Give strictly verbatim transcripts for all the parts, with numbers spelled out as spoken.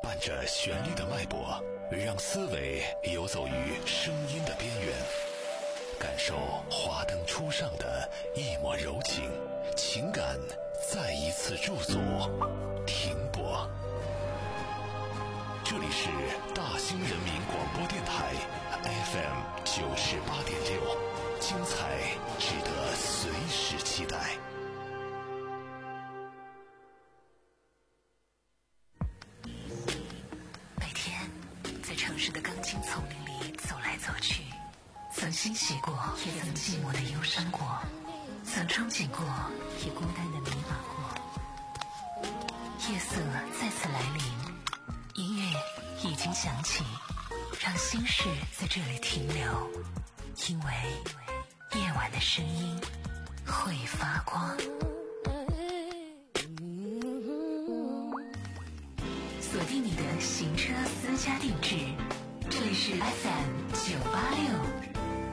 伴着旋律的脉搏，让思维游走于声音的边缘，感受华灯初上的一抹柔情，情感再一次驻足停泊。这里是大兴人民广播电台 F M 九十八点六，精彩值得随时期待。 每天在城市的钢筋丛林里走来走去，曾欣喜过，也曾寂寞的忧伤过，曾憧憬过，也孤单的迷茫过。夜色再次来临，音乐已经响起，让心事在这里停留，因为夜晚的声音会发光。锁定你的行车私家定制，这里是 F M 九八六。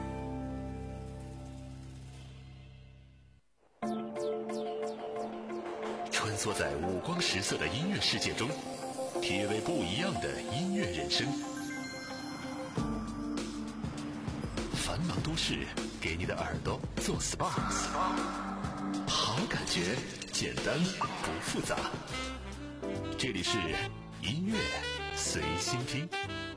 穿梭在五光十色的音乐世界中，体味不一样的音乐人生。繁忙都市给你的耳朵做 S P A， 好感觉简单不复杂。这里是音乐随心听。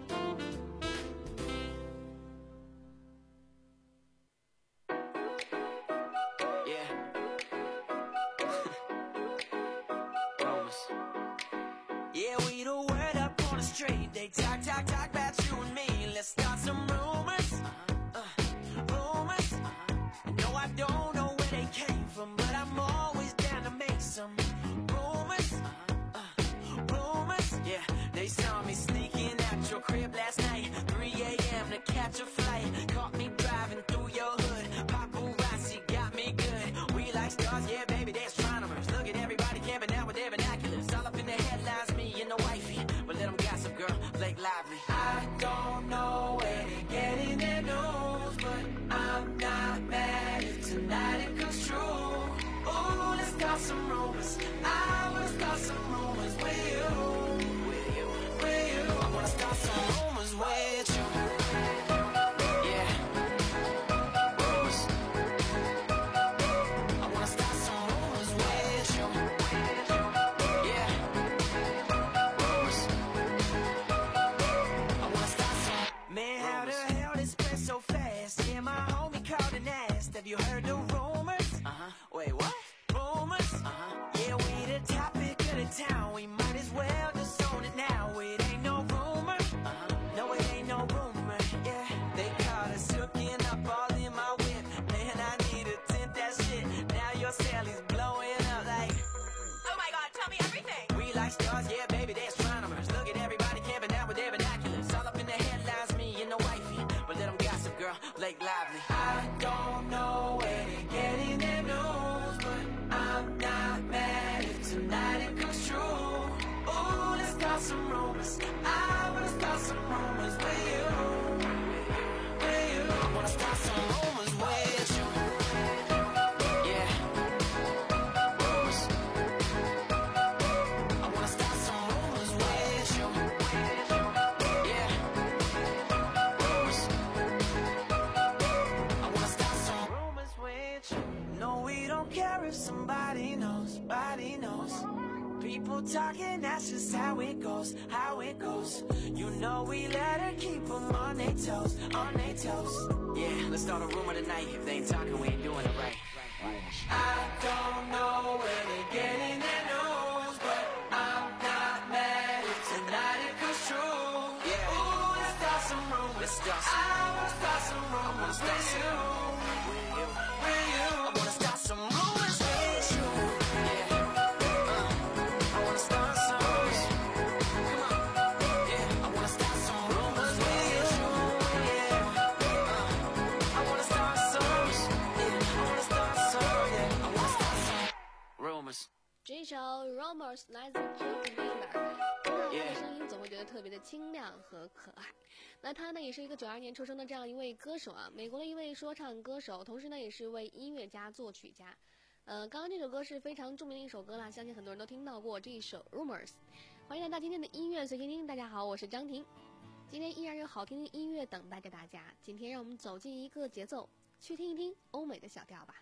They talk, talk, talk about you and me. Let's start some rumors, uh, rumors. No, I don't know where they came from, but I'm always down to make some rumors, uh, rumors. Yeah, they saw me sneaking out your crib last night, three a m to catch a flight. Caught me driving through your hood. Paparazzi got me good. We like stars, yeah, baby, they're astronomers. Look at everybody camping out with their binoculars. All up in the headlines, me and the wifey. But let them gossip, girl, Blake Lively. I don't know where they're getting their news, but I'm not mad if tonight it comes true. Ooh, let's start some rumors. I wanna start some rumors with you, with you, with you. I wanna start some rumors with you. Yeah, rumors. I wanna start some rumors with you. Yeah, rumors. Man, how the hell this spread so fast? Yeah, my homie called and asked, have you heard the rumors? Uh-huh. Wait, what? Rumors? Uh-huh. Yeah, we the topic of the town. We might as well just own it now. It ain't no rumor. Uh-huh. No, it ain't no rumor. Yeah, they caught us hooking up all in my whip. Man, I need to tint that shit. Now your Sally's blowing up like, oh my god, tell me everything. We like stars, yeah, baby, they're astronomers. Look at everybody camping out with their binoculars. All up in the headlines, me and the wifey. But let them gossip, girl, Blake Lively. I don't know where they're getting their news, but I'm not mad if tonight it comes true. Ooh, let's start some rumors. I wanna start some rumors with you, with you. I wanna start some rumors with you. Yeah, rumors. I wanna start some rumors with you. Yeah, rumors. I wanna start some rumors with you. No, we don't care if somebody knows, somebody knows. People talking, that's just how it goes, how it goes. You know we let her keep them on their toes, on their toes. Yeah, let's start a rumor tonight. If they ain't talking, we ain't doing it right. I don't know where they're getting their news, but I'm not mad if tonight it comes true. Yeah. Ooh, let's start some rumors. Let's start some I wanna start some rumors with you, with you, with you. I wanna start some rumors with you. Yeah. Uh, I wanna start some rumors. Come on. Yeah. I wanna start some rumors with you. Yeah. Uh, I wanna start some. Yeah. I wanna start some. Yeah. I wanna start some rumors. 这一首 Rumors 来自 John Mayer， 听到他的声音总会觉得特别的清亮和可爱。那他呢也是一个九二年出生的这样一位歌手啊，美国的一位说唱歌手，同时呢也是一位音乐家、作曲家。 呃，刚刚这首歌是非常著名的一首歌啦，相信很多人都听到过这一首 Rumors。欢迎来到今天的音乐随心听，大家好，我是张婷。今天依然有好听的音乐等待着大家。今天让我们走进一个节奏，去听一听欧美的小调吧。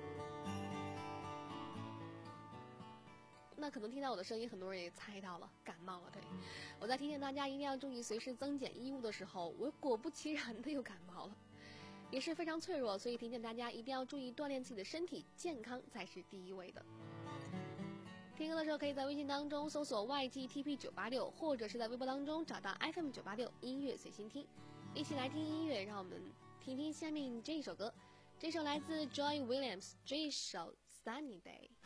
那可能听到我的声音，很多人也猜到了，感冒了。对，我在提醒大家一定要注意随时增减衣物的时候，我果不其然的又感冒了，也是非常脆弱，所以提醒大家一定要注意锻炼自己的身体，健康才是第一位的。听歌的时候可以在微信当中搜索 Y G T P 九八六， 或者是在微博当中找到 F M 九八六音乐随心听，一起来听音乐。让我们听听下面这一首歌，这首来自 Joy Williams， 这一首 Sunny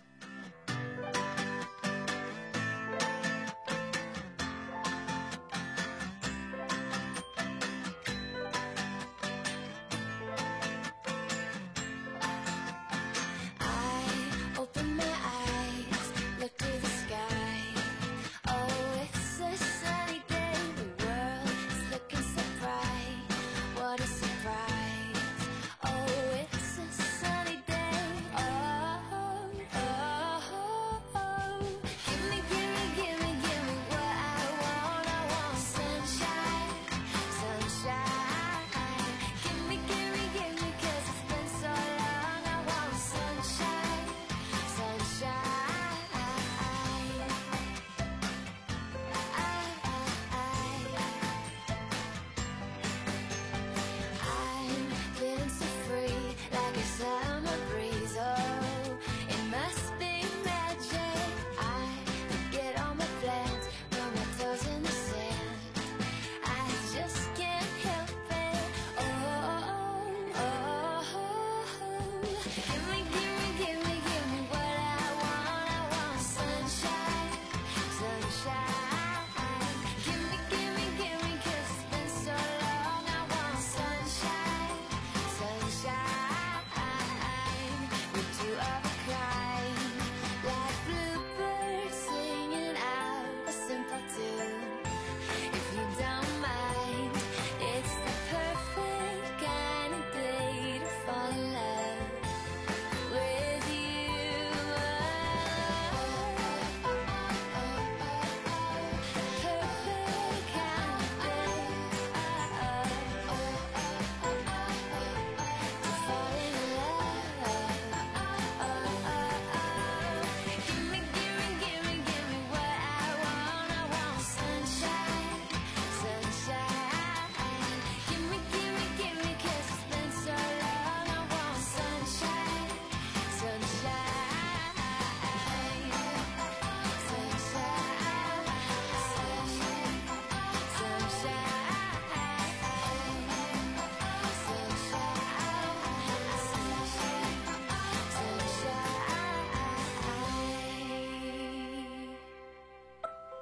day。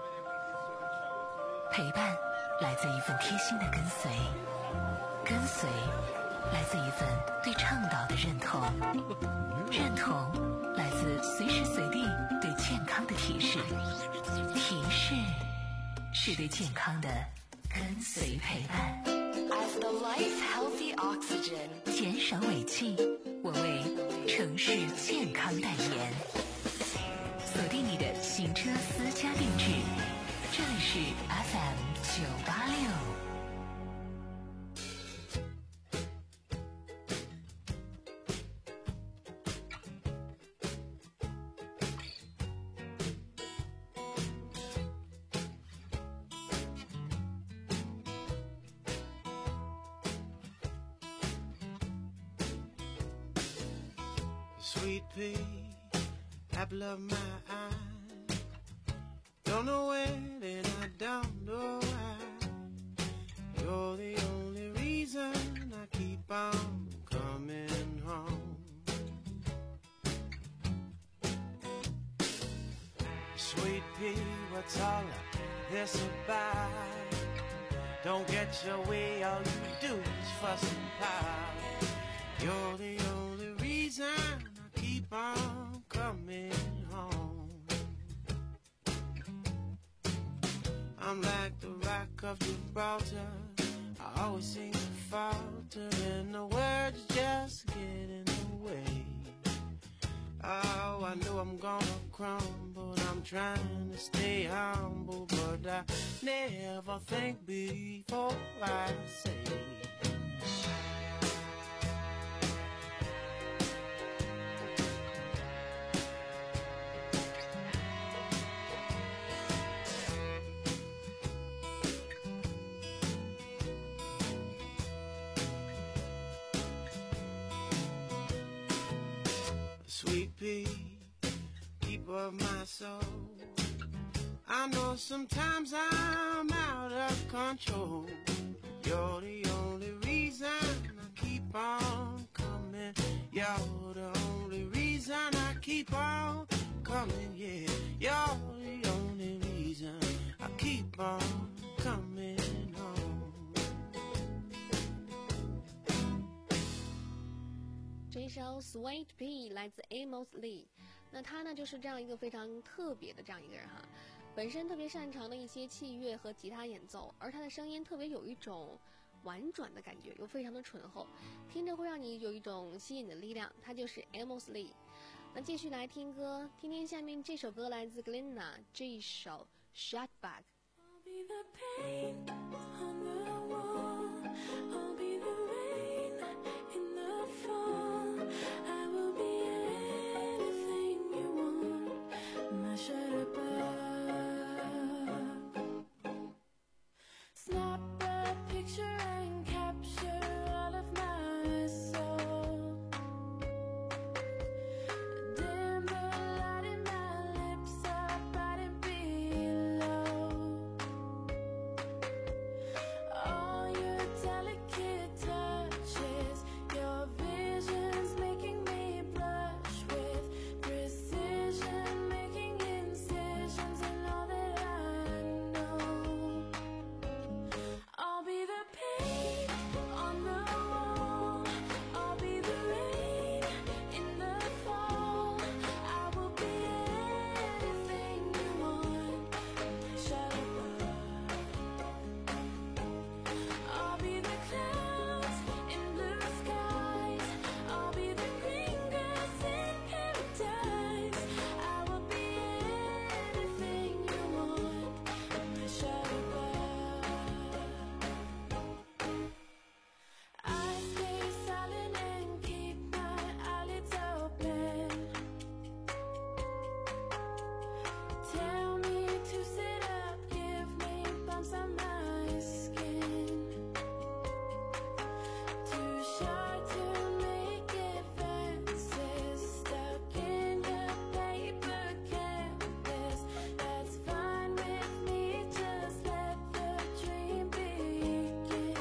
陪伴来自一份贴心的跟随，跟随来自一份对倡导的认同，认同来自随时随地对健康的提示，提示是对健康的跟随陪伴。 As the life healthy oxygen， 减少尾气，我为城市健康代言。锁定你的行车私家定制，这里是 F M 九八六。 Sweet pea, apple of my eye. Don't know when and I don't know why. You're the only reason I keep on coming home. Sweet pea, what's all of this about? Don't get your way, all you do is fuss and pout. You're the only reason I keep on coming home. I'm like the rock of Gibraltar, I always seem to falter, and the words just get in the way. Oh, I know I'm gonna crumble, I'm trying to stay humble, but I never think before I say. Sweet pea, keeper of my soul, I know sometimes I'm out of control. You're the only reason I keep on coming. You're the only reason I keep on coming, yeah. You're the only reason I keep on coming home. 这一首 Sweet Pea 来自 Amos Lee， 那他呢就是这样一个非常特别的这样一个人哈，本身特别擅长的一些器乐和吉他演奏，而他的声音特别有一种婉转的感觉，又非常的醇厚，听着会让你有一种吸引的力量，他就是 Amos Lee。 那继续来听歌，听听下面这首歌来自 Glenna 这一首 Shut Back。 I'll be the pain on the wall, I'll be the rain in the fall, I will be anything you want, my shutterbuck. Snap a picture and capture all of my soul. Dim the light in my lips up bright and below. All your delicate touches, your visions making me blush with precision, making incisions in all that I know. I'll be the pain on the wall, I'll be the rain in the fall, I will be anything you want, my shutterbuck. I'll be the clouds in blue skies, I'll be the green grass in paradise, I will be anything you want, my shutterbuck. I stay silent and keep my eyelids open. Tell me to sit up, give me bumps on my skin. Too shy to make advances, stuck in a paper canvas. That's fine with me, just let the dream begin.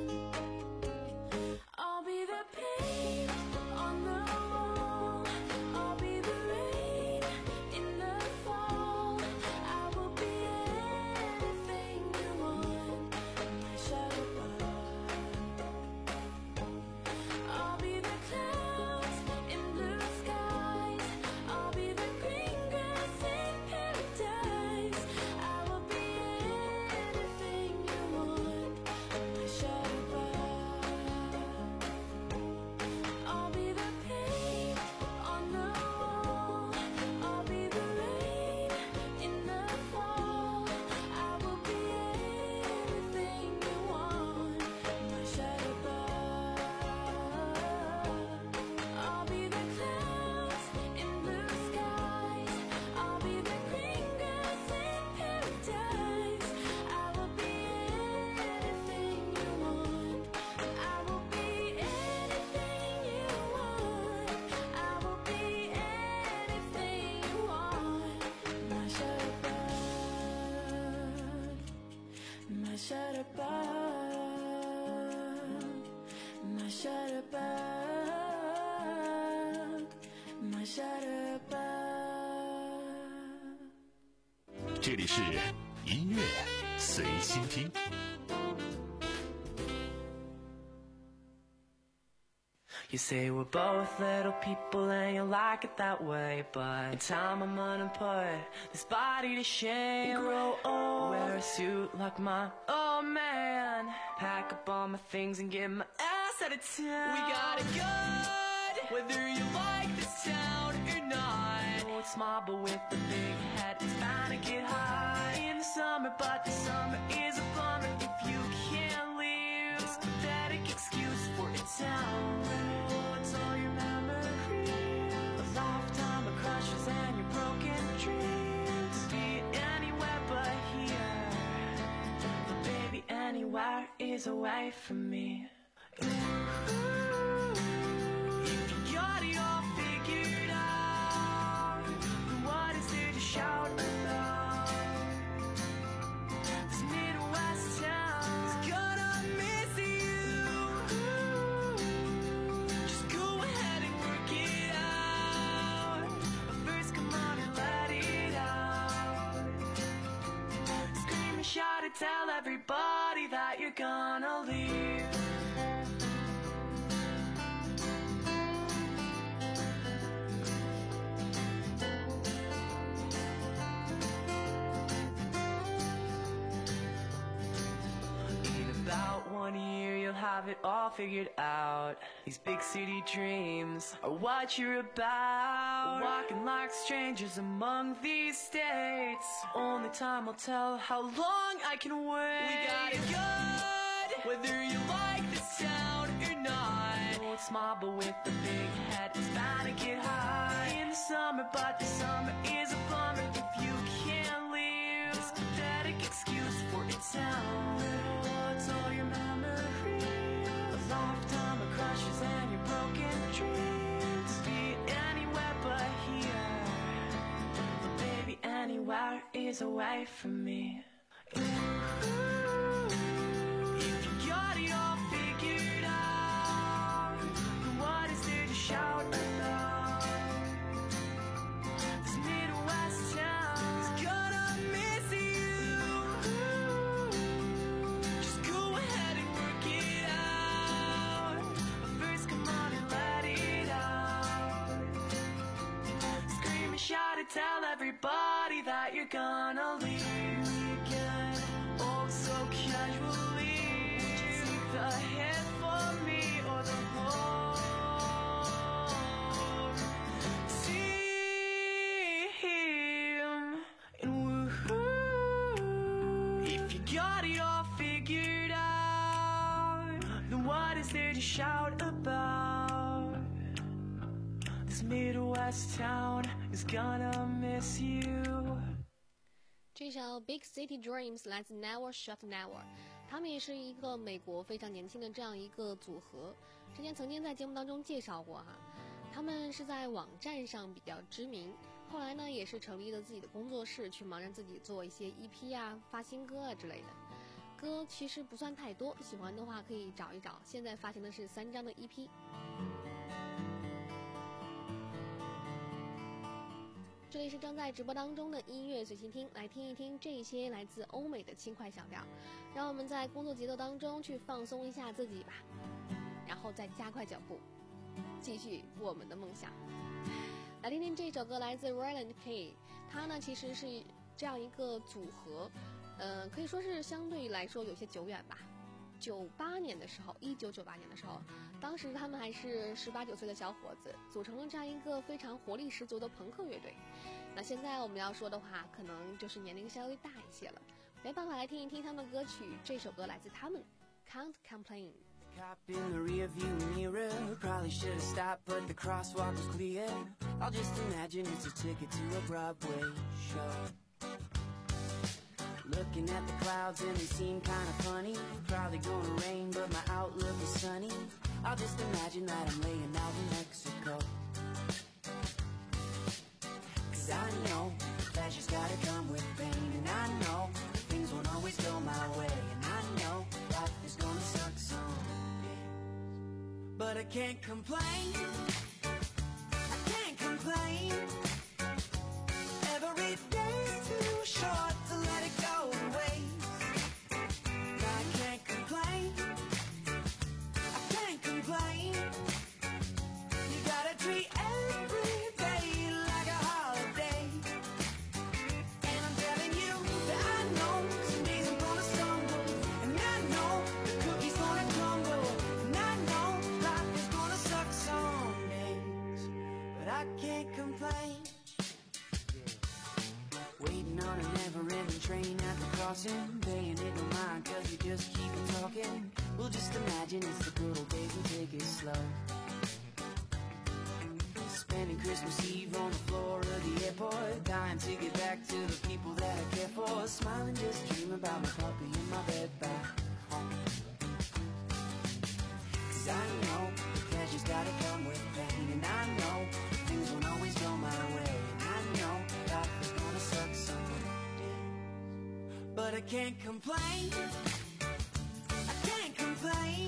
I'll be the pain on the wall, I'll be the rain in the fall, I will be anything you want, my shutterbuck. I'll be the clouds in blue skies, I'll be the green grass in paradise, I will be anything you want, my shutterbuck. I'll be the pain on the wall, I'll be the rain in the fall, I will be anything you want, my shutterbuck. I'll be the clouds in blue skies, I'll be the green grass in paradise, I will be anything you want, I will be anything you want, I will be anything you want, my shutterbug, my shutterbug, my shutterbug, my shutterbug. 这里是音乐随心听。 You say we're both little people and you like it that way, but in time I'm gonna put this body to shame. Grow old, wear a suit like mine, oh man, pack up all my things and get my ass out of town. We got it good, whether you like this town or not. Oh, it's small but with a big head, it's bound to get hot in the summer, but the summer is a bummer if you can't leave. It's a pathetic excuse for a town. Oh, it's all your memories, a lifetime of crushes and your broken dreams. To be anywhere but here, but baby, anywhere is away from me. Ooh, if you got it all figured out, then what is there to shout about? This Midwest town's gonna miss you. Just go ahead and work it out, but first come on and let it out. Scream and shout and tell everybody that you're gonna leave. One year you'll have it all figured out. These big city dreams are what you're about. Walking like strangers among these states. Only time will tell how long I can wait. We got it good, whether you like this town or not. Oh, it's small but with a big head, it's bound to get hot in the summer, but the summer is a bummer if you can't leave. It's a pathetic excuse for a town. Oh, it's all your memories, a lifetime of crushes and your broken dreams. To be anywhere but here, but baby, anywhere is away from me. Ooh, if you got it all figured out, then what is there to shout about? This Midwest town's gonna miss you. Just go ahead and work it out, but first come on and let it out. Scream and shout and tell everybody that you're gonna leave again. Oh, so casually, would you take the hit for me or the whole team? And woohoo, if you got it all figured out, then what is there to shout about? This Midwest town is gonna miss you. 这首 Big City Dreams 来自 Never Shut Never， 他们也是一个美国非常年轻的这样一个组合，之前曾经在节目当中介绍过哈。他们是在网站上比较知名，后来呢也是成立了自己的工作室，去忙着自己做一些 E P 啊、发新歌啊之类的。歌其实不算太多，喜欢的话可以找一找，现在发行的是三张的 E P。这里是正在直播当中的音乐随心听，来听一听这些来自欧美的轻快小调，让我们在工作节奏当中去放松一下自己吧，然后再加快脚步，继续我们的梦想。来听听这首歌，来自 Ryland K， 他呢其实是这样一个组合，呃，可以说是相对来说有些久远吧。九八年的时候，一九九八年的时候，当时他们还是十八九岁的小伙子，组成了这样一个非常活力十足的朋克乐队。那现在我们要说的话，可能就是年龄稍微大一些了，没办法来听一听他们的歌曲。这首歌来自他们 ，Can't Complain。 Cop in the rearview mirror, probably should have stopped, but the crosswalk was clear. I'll just imagine it's a ticket to a Broadway show. Looking at the clouds and they seem kind of funny. Probably gonna rain, but my outlook is sunny. I'll just imagine that I'm laying out in Mexico. Cause I know pleasure's gotta come with pain, and I know things won't always go my way, and I know life is gonna suck someday. But I can't complain, I can't complain. Every day's too short to let it go to waste. I can't complain, I can't complain. You gotta treat every day like a holiday. And I'm telling you that I know some days I'm gonna stumble, and I know the cookie's gonna crumble, and I know life is gonna suck someday. train at the crossing, paying it no mind cause you just keep talking. Well, just imagine it's the good old days and take it slow. Spending Christmas Eve on the floor of the airport, dying to get back to the people that I care for. Smiling, just dream about my puppy in my bed back home. Cause I know pleasure's gotta come with pain, and I know things won't always go my way, and I know life is gonna suck someday. But I can't complain, I can't complain.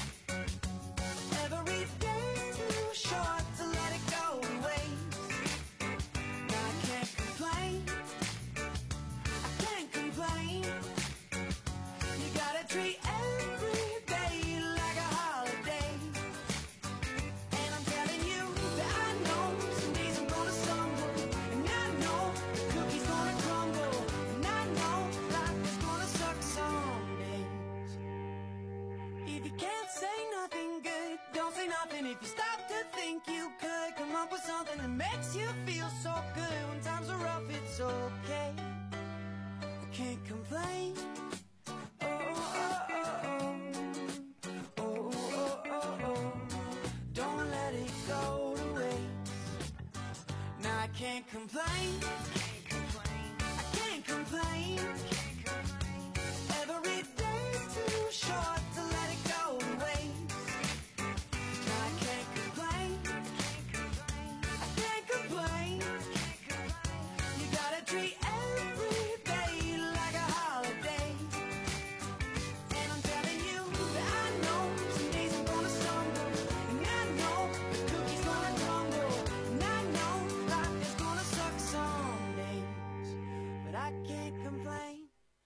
Every day's too short to let it go to waste. Now I can't complain, I can't complain. You gotta treat every day like a holiday. And I'm telling you that I know some days I'm gonna stumble, and I know the cookie's gonna crumble, and I know life is gonna suck some days. If you can't say nothing good, don't say nothing. If you stop to think you could come up with something that makes you feel so good when times are rough, it's okay. I can't complain. Oh, oh, oh, oh. Oh, oh, oh, oh. Don't let it go to waste. Now I can't complain, I can't complain. Every day's too short to let it go to waste. Now I can't complain, I can't complain. You gotta treat every day like a holiday. And I'm telling you that I know some days I'm gonna stumble, and I know the cookie's gonna crumble, and I know life is gonna suck some days. But I can't complain.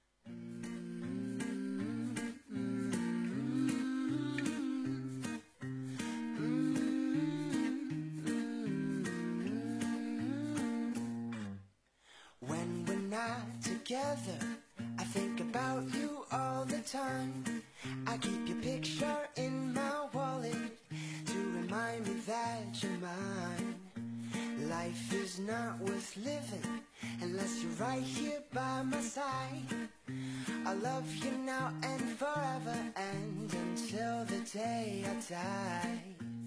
When we're not together, I think about you all the time. I keep your picture in my wallet to remind me that you're mine. Life is not worth living unless you're right here by my side. I love you now and forever, and until the day I die.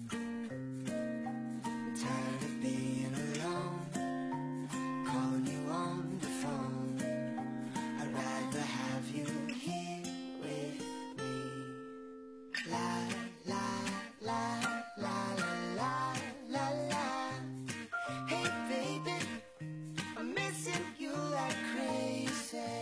I'm tired of being alone, calling you on the phone. I'd rather have you here with me. La la la la la la la. Hey baby, I'm missing you like crazy.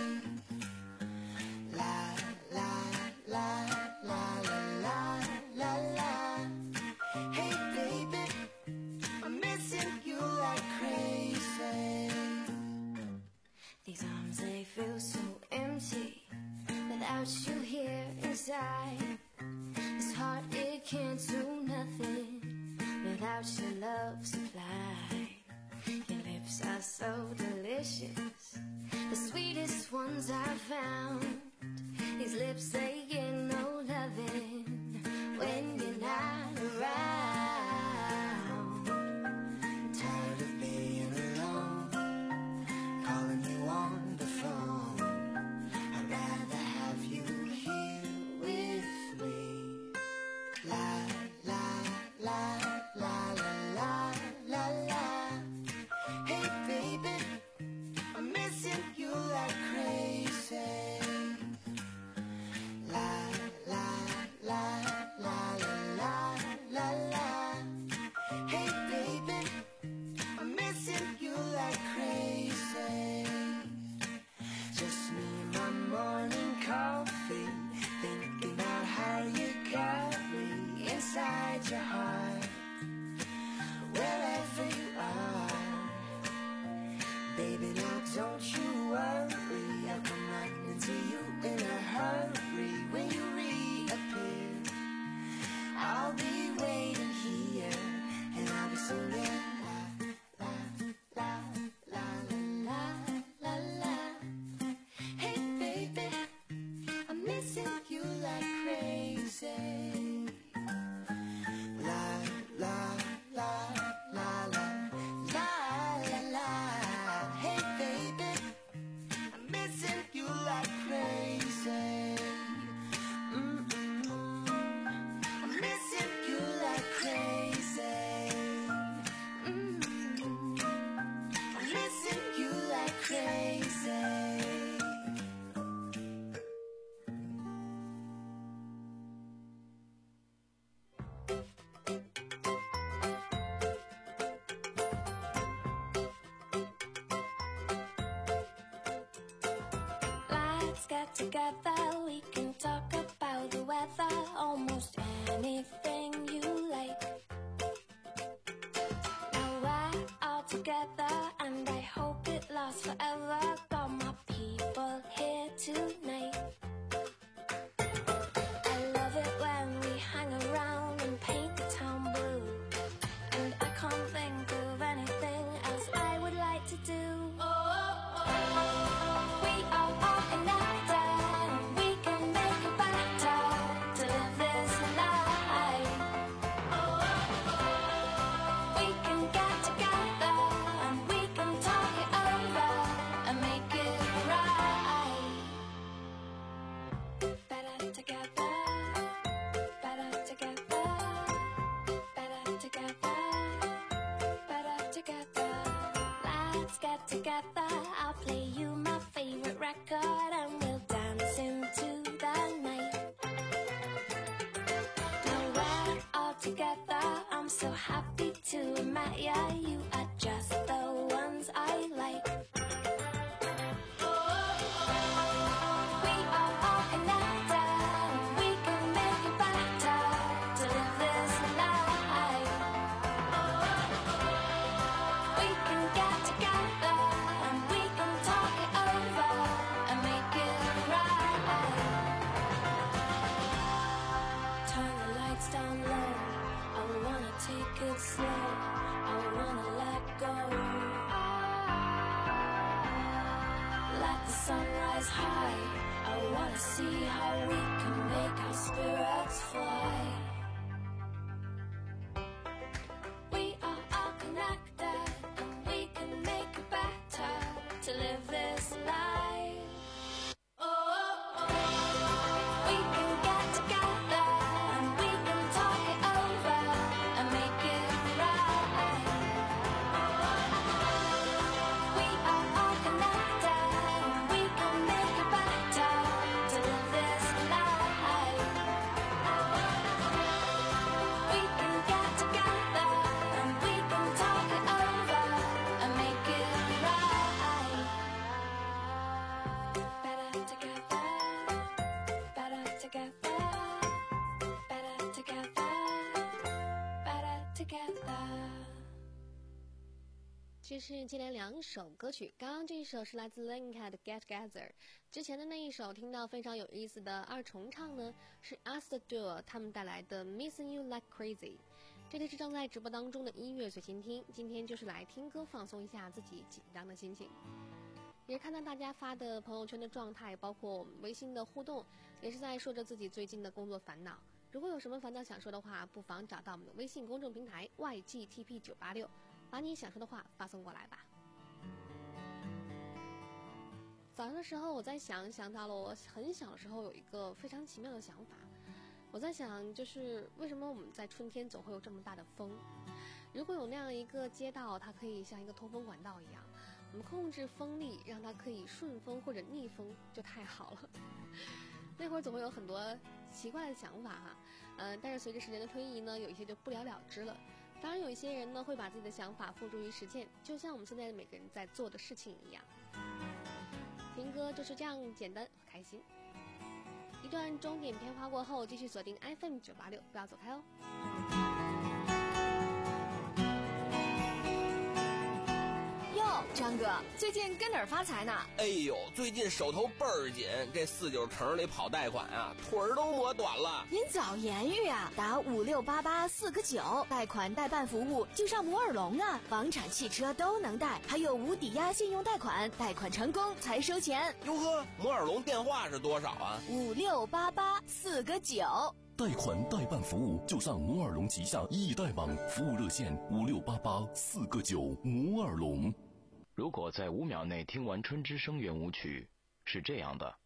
La la la la la la la la. Hey baby, I'm missing you like crazy. These arms, they feel so empty without you here inside. This heart, it can't do nothing without your love supply. Your lips are so delicious, the sweetest ones I've found. These lips, they get no loving when you're not around. I'm tired of being alone, calling you on the phone. I'd rather have you here with me. La la la la la la la la. Hey baby, I'm missing you like crazy. La la la la la la la la. Hey baby, I'm missing you like crazy. Just me and my morning coffee, thinking about how you got me inside your heart. Wherever you are, baby, now don't you worry. I'll come right into you in a hurry. When you reappear, I'll be waiting here, and I'll be singing la la la la la la la. Hey baby, I'm missing you like crazy. La la la la la la la la. Hey baby, I'm together, we can talk about the weather, almost anything you like. Now we're all together, and I hope it lasts forever. Got my people here tonight. I love it when we hang around and paint the town blue, and I can't think of anything else I would like to do. We are all connected, we can make it better to live this life. We can get together and we can talk it over and make it right. Better together, better together, better together, better together. Let's get together, I'll play you my favorite record and we'll dance into the night. Now we're all together, I'm so happy to have met ya. You are just the ones I like. We are all connected, we can make it better to live this life. We can get together and we can talk it over and make it right. Turn the lights down low, I wanna take it slow, I wanna let go. Let the sun rise high, I wanna see how we can make our spirits fly. We are all connected and we can make it better to live this life. We can get together and we can talk it over and make it right. We are all connected and we can make it better to live this life. We can get together and we can talk it over and make it right. Better together, better together, better together, better together. 这是接连两首歌曲，刚刚这一首是来自 Linka 的 Get Together， 之前的那一首听到非常有意思的二重唱呢，是 Asta Duo 他们带来的 Missing You Like Crazy。这里是正在直播当中的音乐随心听，今天就是来听歌放松一下自己紧张的心情。也是看到大家发的朋友圈的状态，包括我们微信的互动，也是在说着自己最近的工作烦恼。如果有什么烦恼想说的话，不妨找到我们的微信公众平台 Y G T P 九八六，把你想说的话发送过来吧。早上的时候我在想，想到了我很小的时候有一个非常奇妙的想法。我在想，就是为什么我们在春天总会有这么大的风？如果有那样一个街道，它可以像一个通风管道一样，我们控制风力，让它可以顺风或者逆风，就太好了。那会儿总会有很多奇怪的想法哈，嗯、呃，但是随着时间的推移呢，有一些就不了了之了。当然，有一些人呢会把自己的想法付诸于实践，就像我们现在每个人在做的事情一样。听歌就是这样简单开心。一段钟点片花过后，继续锁定 F M 九八六，不要走开哦。 哟，张哥，最近跟哪儿发财呢？ 哎呦，最近手头倍儿紧，这四九城里跑贷款啊，腿儿都磨短了。 您早言语啊，打五六八八四个九，贷款代办服务就上摩尔龙啊，房产、汽车都能贷，还有无抵押信用贷款，贷款成功才收钱。 哟呵，摩尔龙电话是多少啊？ 五六八八四个九。 贷款代办服务就上摩尔龙旗下易贷网，服务热线五六八八四个九。摩尔龙。 如果在五秒内听完春之声圆舞曲，是这样的；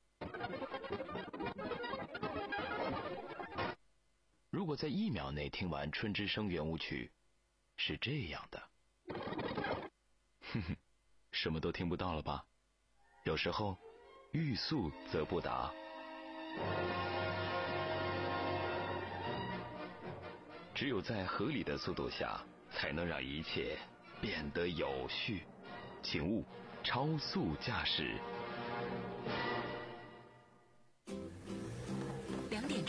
如果在一秒内听完春之声圆舞曲，是这样的。哼哼，什么都听不到了吧？有时候，欲速则不达。只有在合理的速度下，才能让一切变得有序。请勿超速驾驶。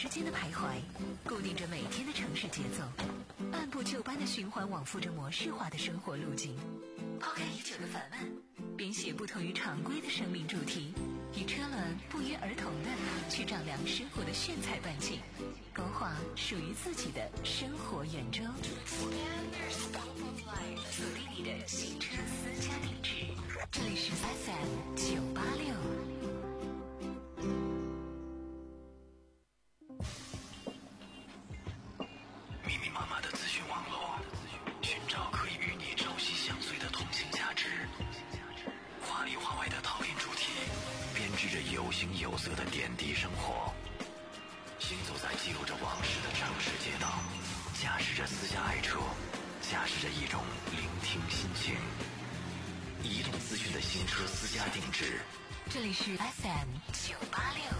之间的徘徊，固定着每天的城市节奏，按部就班的循环往复着模式化的生活路径。抛开已久的烦闷，编写不同于常规的生命主题，与车轮不约而同的去丈量生活的炫彩半径，勾画属于自己的生活圆周。锁定你的新车私家定制，这里是 F M 九八六。 密密麻麻的资讯网络，寻找可以与你朝夕相随的同性价值。华里华外的陶冶主题，编织着有形有色的点滴生活。行走在记录着往事的城市街道，驾驶着私家爱车，驾驶着一种聆听心情。移动资讯的新车私家定制， 这里是 F M 九八六。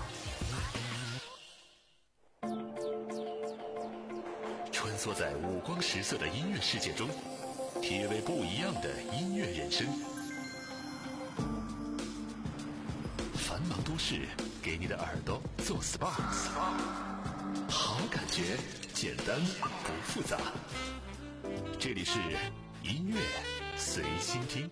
穿梭在五光十色的音乐世界中，体味不一样的音乐人生。繁忙都市给你的耳朵做 S P A， 好感觉，简单不复杂。这里是音乐随心听。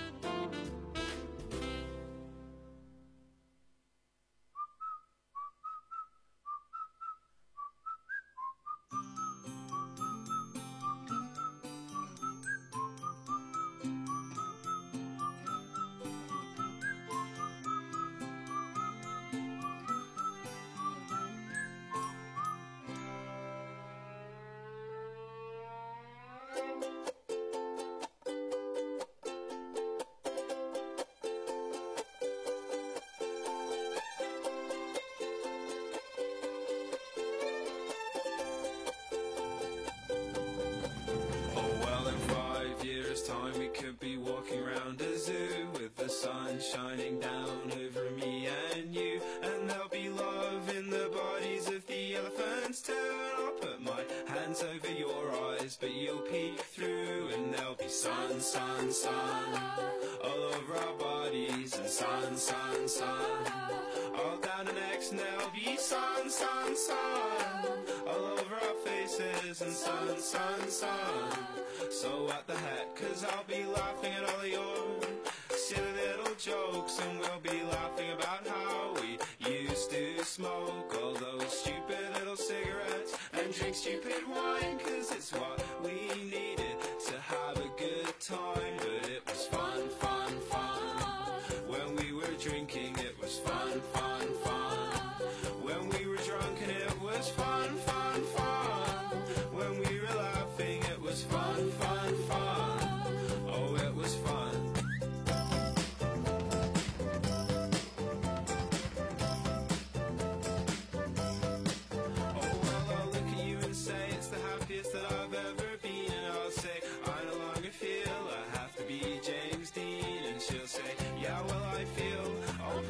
Time we could be walking around a zoo with the sun shining down over me and you, and there'll be love in the bodies of the elephants too, and I'll put my hands over your eyes but you'll peek through, and there'll be sun, sun, sun all over our bodies, and sun, sun, sun all down our necks, and there'll be sun, sun, sun all over our faces, and sun, sun, sun. So what the heck, cause I'll be laughing at all of your silly little jokes, and we'll be laughing about how we used to smoke all those stupid little cigarettes and drink stupid wine, cause it's what we needed to have a good time. But it was fun, fun, fun when we were drinking, it was fun, fun, fun when we were drunk, and it was fun, fun, fun when we were laughing, it was fun, fun, fun. Oh, it was fun. Oh, well, I'll look at you and say it's the happiest that I've ever been, and I'll say I no longer feel I have to be James Dean, and she'll say, yeah, well, I feel, oh,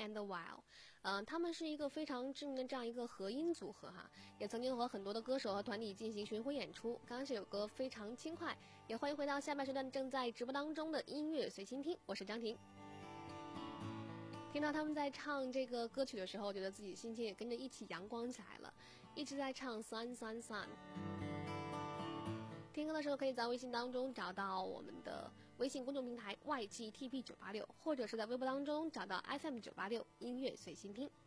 and Wild， 嗯、呃，他们是一个非常知名的这样一个合音组合哈，也曾经和很多的歌手和团体进行巡回演出。刚刚这首歌非常轻快，也欢迎回到下半时段正在直播当中的音乐随心听，我是张婷。听到他们在唱这个歌曲的时候，觉得自己心情也跟着一起阳光起来了，一直在唱 Sun Sun Sun。听歌的时候，可以在微信当中找到我们的微信公众平台 Y G T P 九八六，或者是在微博当中找到 F M 九八六音乐随心听。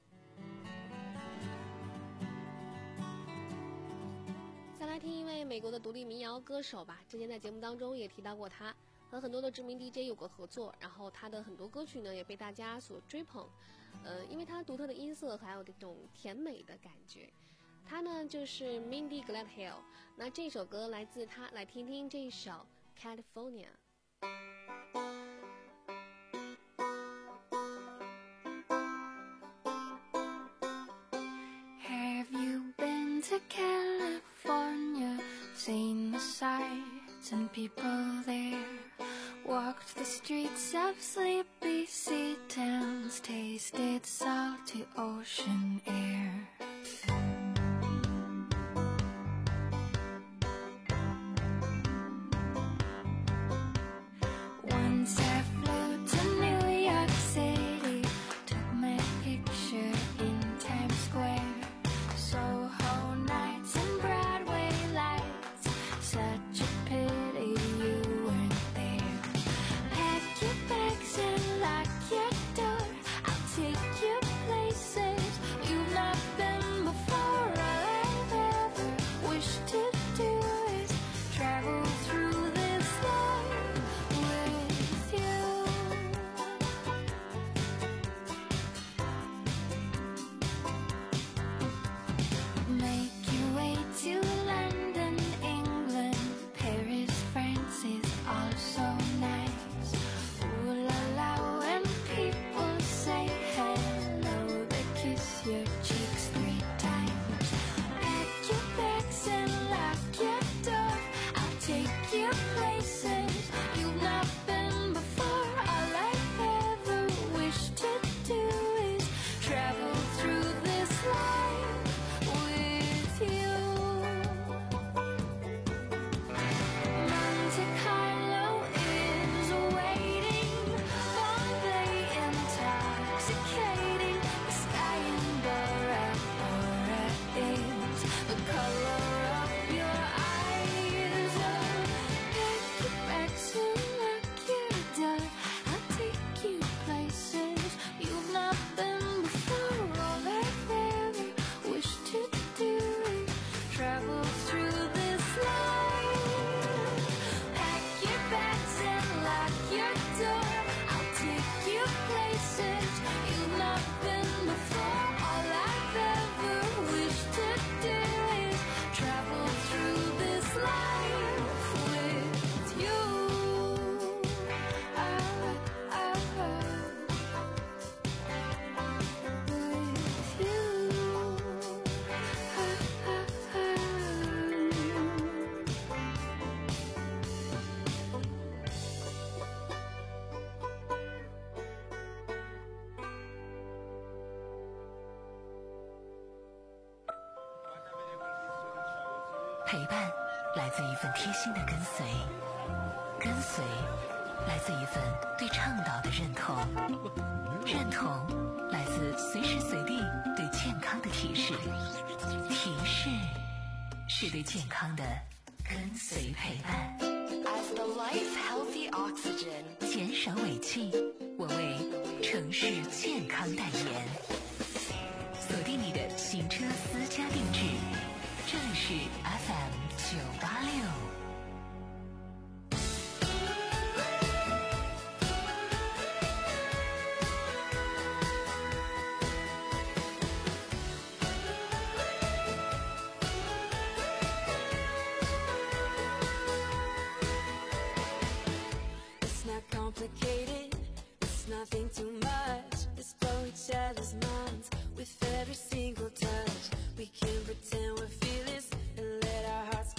再来听一位美国的独立民谣歌手吧，之前在节目当中也提到过他，和很多的知名 D J 有过合作，然后他的很多歌曲呢也被大家所追捧，呃，因为他独特的音色还有这种甜美的感觉。他呢就是 Mindy Gladhill， 那这首歌来自他，来听听这一首 California。Have you been to California? Seen the sights and people there? Walked the streets of sleepy sea towns, tasted salty ocean air. Once I flew to New York City, took my picture in Times Square. Soho nights and Broadway lights, such a pity you weren't there. Pack your bags and lock your door, I'll take you places you've not been before. All I've ever wished to do is travel through this life with you. Make your way to London, England, Paris, France is also nice. Ooh la la, when people say hello, they kiss your cheeks three times. Pack your bags and lock your door, I'll take you places you've not been before. All I've ever wished to do is travel through this life with you. Monte Carlo is waiting, Bombay intoxicating, the sky in Bora Bora is the color of your eyes. Oh, pack your bags and lock your door, I'll take you places you've not been before. All I've ever wished to do is travel through this life. Pack your bags and lock your door, I'll take you places you've not been before. All I've ever wished to do is travel through this life with you. Ah, ah, ah. With you. Ah, ah, ah. 陪伴来自一份贴心的跟随，跟随来自一份对倡导的认同，认同来自随时随地对健康的提示，提示是对健康的跟随陪伴。 As the life healthy oxygen. 减少尾气，我为城市健康代言。锁定你的行车私家定制，这里是 F M 九八六。 It's not complicated, it's nothing too much. Let's blow each other's minds with every single touch. We can pretend we're fearless and let our hearts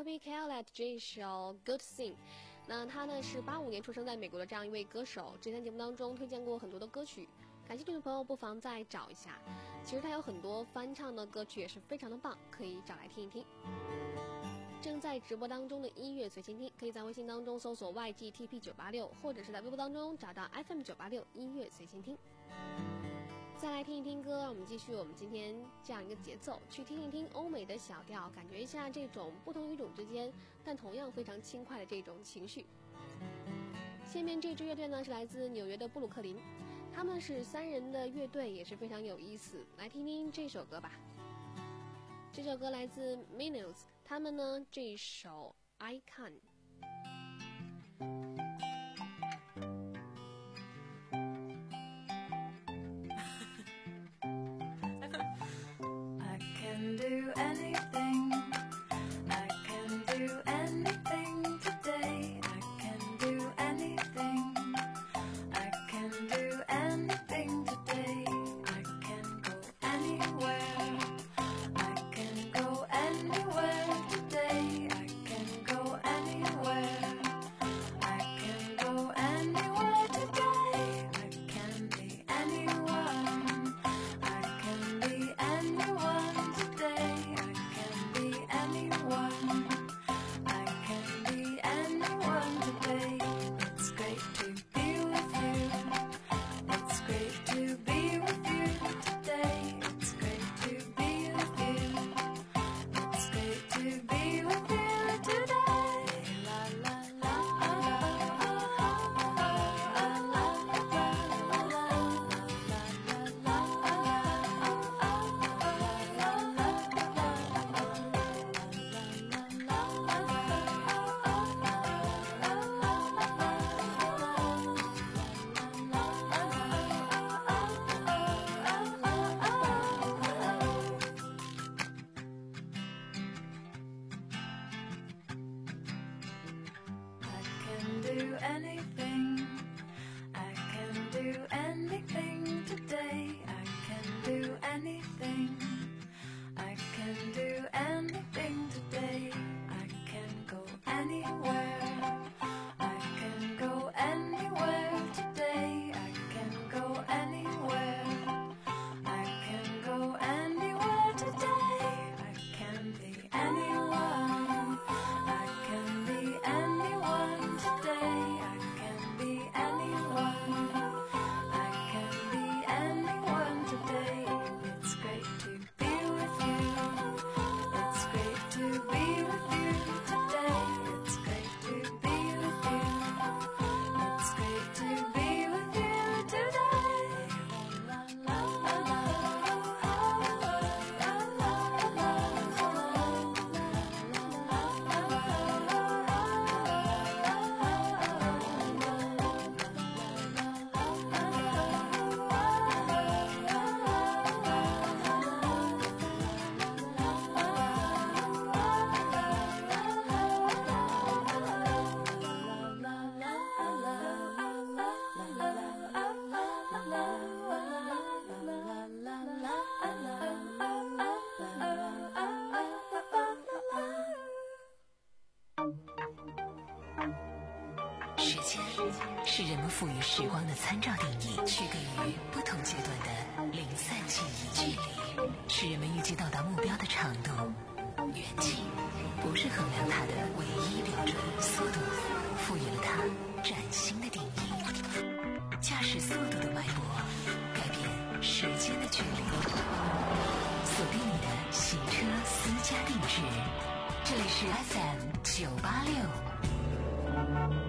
Toby Keith 这首 Good Thing。那他呢是八五年出生在美国的这样一位歌手，之前节目当中推荐过很多的歌曲，感兴趣的朋友不妨再找一下。其实他有很多翻唱的歌曲也是非常的棒，可以找来听一听。正在直播当中的音乐随心听，可以在微信当中搜索 Y G T P 九八六，或者是在微博当中找到 F M 九八六音乐随心听。再来听一听歌，让我们继续我们今天这样一个节奏，去听一听欧美的小调，感觉一下这种不同语种之间但同样非常轻快的这种情绪。下面这支乐队呢是来自纽约的布鲁克林，他们是三人的乐队，也是非常有意思。来听听这首歌吧，这首歌来自 Minus， 他们呢这一首 I Can。 Do anything, I can do anything today. I can do anything, I can do anything today. I can go anywhere, I can go anywhere today. I can go anywhere, I can go anywhere today. I can be anyone, I can be anyone. 是人们赋予时光的参照定义，区隔于不同阶段的零散记忆。距离是人们预计到达目标的长度，远近不是衡量它的唯一标准。速度赋予了它崭新的定义。驾驶速度的脉搏改变时间的距离。锁定你的行车私家定制，这里是 F M 九八六。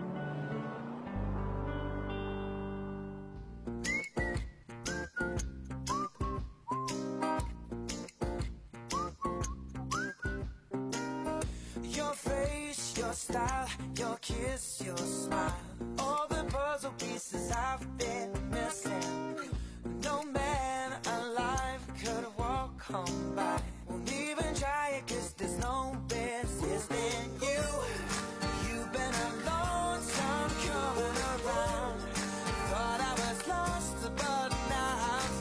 Your style, your kiss, your smile, all the puzzle pieces I've been missing. No man alive could walk on by, won't even try it 'cause there's no business in you. You've been a long time coming around, thought I was lost but now I'm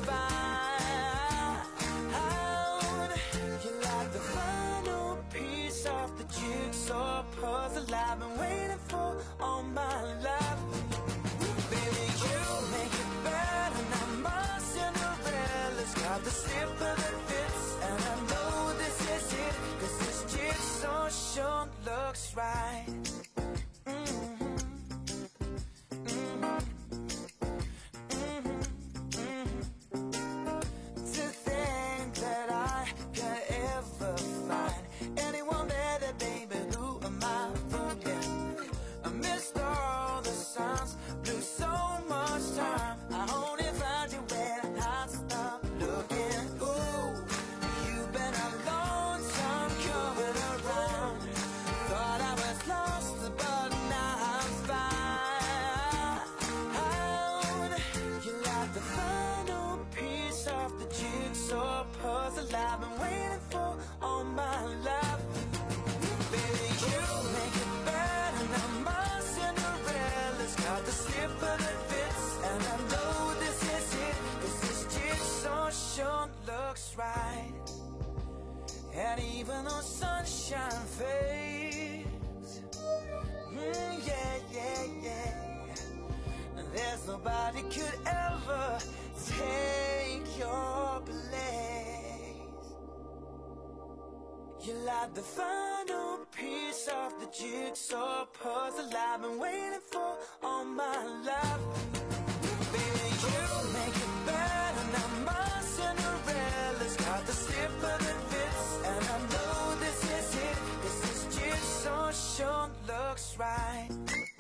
found. You're like the final piece of the jewelry. puzzle I've been waiting for all my life. Baby, you make it better. Now my Cinderella's got the slipper that fits, and I know this is it, 'cause this jigsaw sure looks right. I've been waiting for all my life. Baby, you make it better. Now my Cinderella's got the slipper that fits, and I know this is it, 'cause this jigsaw sure looks right. And even though sunshine fades, mm, yeah, yeah, yeah, there's nobody could ever take your place. You're like the final piece of the jigsaw puzzle I've been waiting for all my life. Baby, you make it better. Now my Cinderella's got the slipper that fits, and I know this is it, 'cause this jigsaw sure looks right.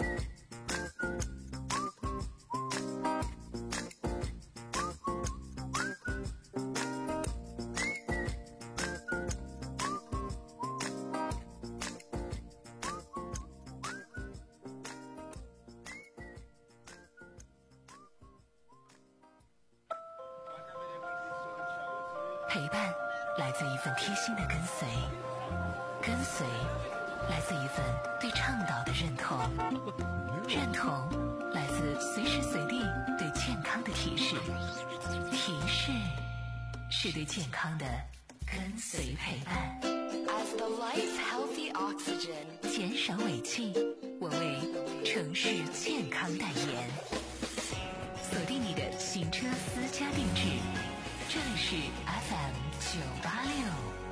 陪伴来自一份贴心的跟随，跟随来自一份对倡导的认同，认同来自随时随地对健康的提示，提示是对健康的跟随陪伴。 As the life healthy oxygen， 减少尾气，我为城市健康代言。锁定你的行车私家定制。这里是 F M 九八六。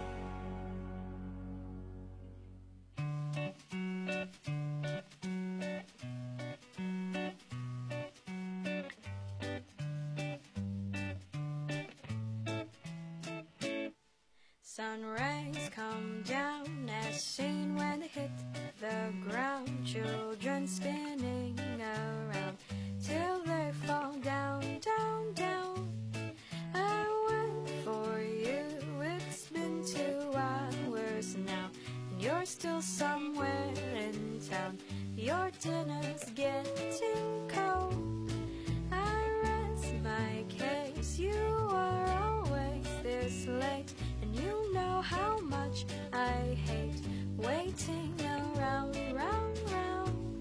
Sun rays come down as seen when they hit the ground. Children spinning around till they fall down, down, down. I went for you, it's been two hours now, and you're still somewhere in town. Your dinner's getting cold. I rest my case, you are always this late, and you know how much I hate waiting around, round, round.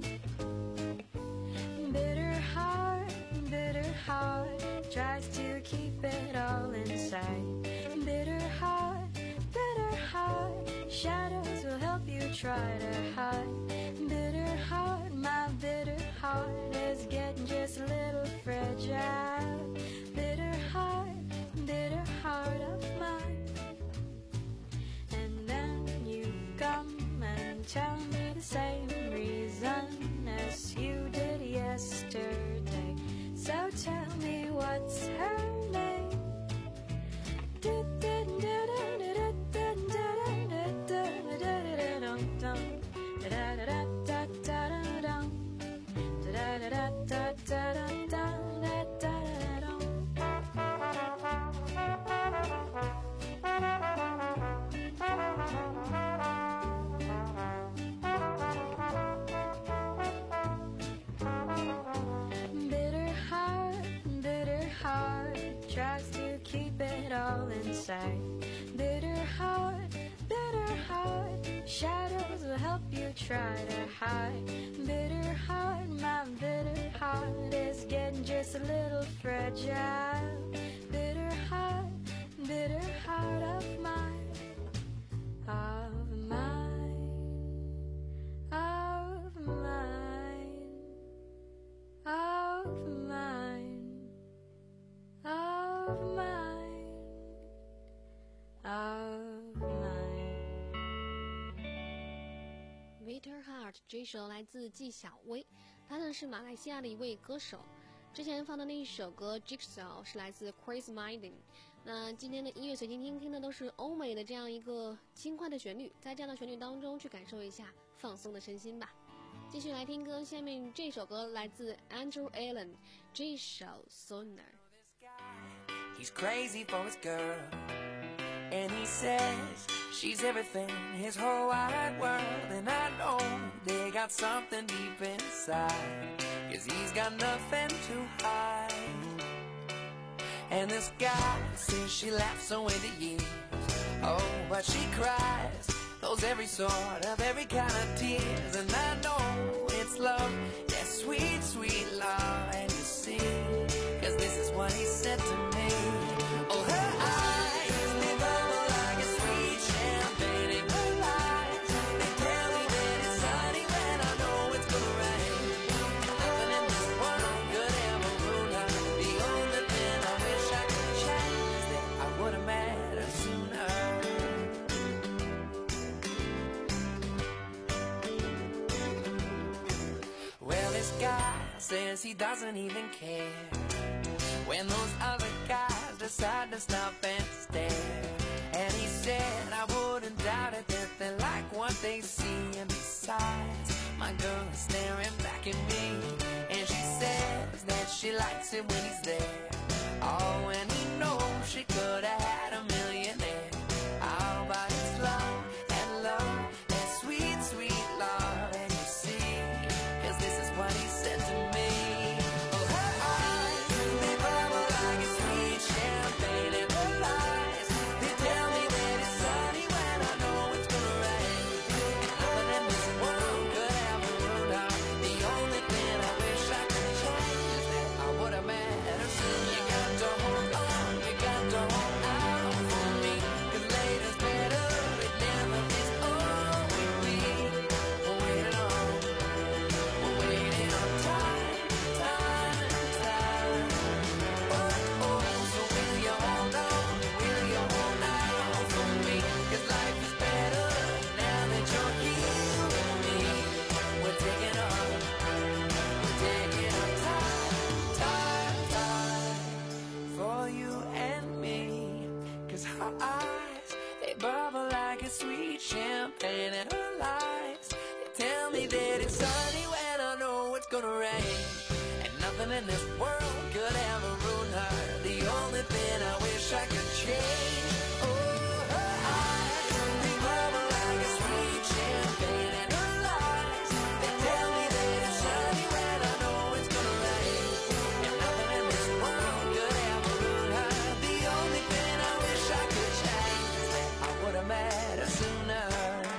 Bitter heart, bitter heart tries to keep it all inside. Bitter heart, bitter heart, shadows will help you try to hide. Bitter heart, my bitter heart is getting just a little fragile. Bitter heart, bitter heart of mine. And then you come and tell me the same reason as you did yesterday. So tell me what's her name? Bitter heart, bitter heart tries to keep it all inside. Bitter heart, bitter heart, shadows will help you try to hide. Bitter heart, my bitter heart is getting just a little fragile. Bitter heart, bitter heart of mine, of mine, of Bitter Heart 这首来自纪晓薇，她呢是马来西亚的一位歌手。之前放的那一首歌 Jigsaw 是来自 Chris Martin。那今天的音乐随心听听的都是欧美的这样一个轻快的旋律，在这样的旋律当中去感受一下放松的身心吧。继续来听歌，下面这首歌来自 Andrew Allen 这首 Sooner。 He's crazy for his girl, and he says she's everything, his whole wide world. And I know they got something deep inside, 'cause he's got nothing to hide. And this guy says she laughs away the years, oh, but she cries those every sort of every kind of tears. And I know it's love, that sweet, sweet love. And you see, 'cause this is what he said to me. Oh, her eyes, they bubble like a sweet champagne. And her lies, they tell me that it's sunny when I know it's gonna rain. Nothing in this world could ever ruin her. The only thing I wish I could change is that I would've met her sooner. Well, this guy says he doesn't even care when those other guys decide to stop and stare. And he said I wouldn't doubt it that they like what they see. And besides, my girl is staring back at me, and she says that she likes it when he's there. Oh, and he knows she could have had a millionaire. Oh, but it's love, and love, that sweet, sweet love. And you see, 'cause this is what he said to me. Oh, her eyes, they bubble like a sweet champagne. And her lies, they tell me that it's sunny when I know it's gonna rain. And nothing in this world could ever ruin her. The only thing I wish I could change is that I would've met her soon. You got to hold on, you got to hold out for me, 'cause later's better, it never is always me. We're waiting on, we're waiting on time, time and time. Oh, oh, so will you hold on, will you hold out for me, 'cause life is better now that you're here with me. We're taking on, we're taking on time, time, time for you and me. 'Cause her eyes, they bubble like a sweet champagne. And her lies, they tell me that it's sunny when I know it's gonna rain. And nothing in this world could ever ruin her. The only thing I wish I could change. Oh, her eyes, they bubble like a sweet champagne. And her lies, they tell me that it's sunny when I know it's gonna rain. And nothing in this world could ever ruin her. The only thing I wish I could change is that I would've met her sooner.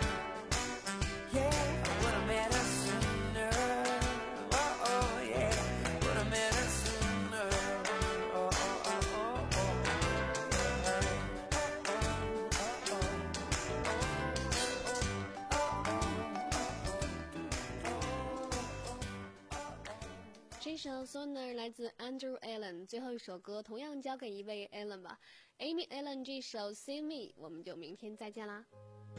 Yeah, I would've met her sooner. Oh, oh, yeah, would've met her sooner. Oh, oh, oh, oh, oh. 这首 Sooner 来自 Andrew Allen， 最后一首歌同样交给一位 Allen 吧 ，Amy Allen 这首 See Me， 我们就明天再见啦。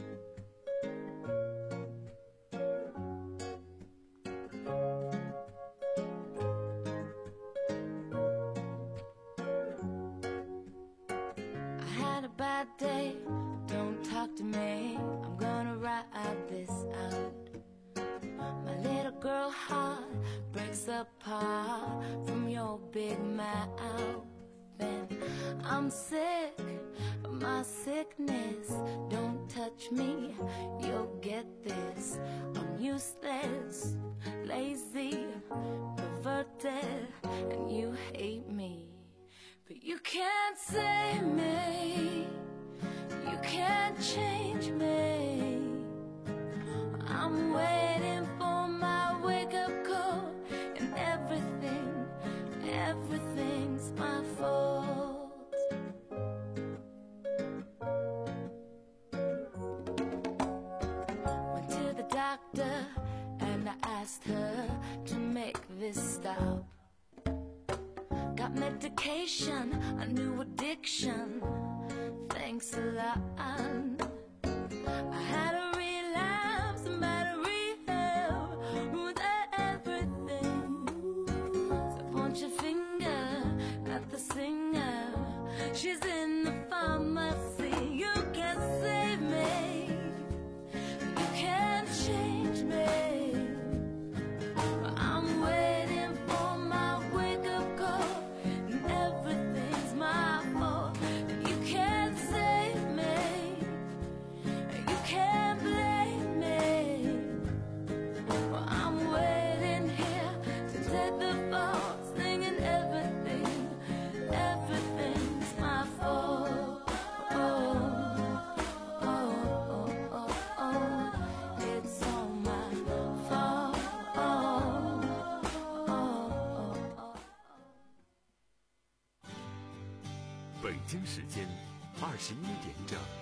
I had a bad day, don't talk to me, I'm gonna ride this out. My little girl heart breaks apart from your big mouth. And I'm sick of my sickness, don't touch me, you'll get this. I'm useless, lazy, perverted, and you hate me. But you can't save me, you can't change me. I'm waiting for my wake-up call, and everything, everything's my fault. Went to the doctor and I asked her to make this stop. Got medication, a new addiction, thanks a lot. I had a relapse, a battery 京时间二十一点整。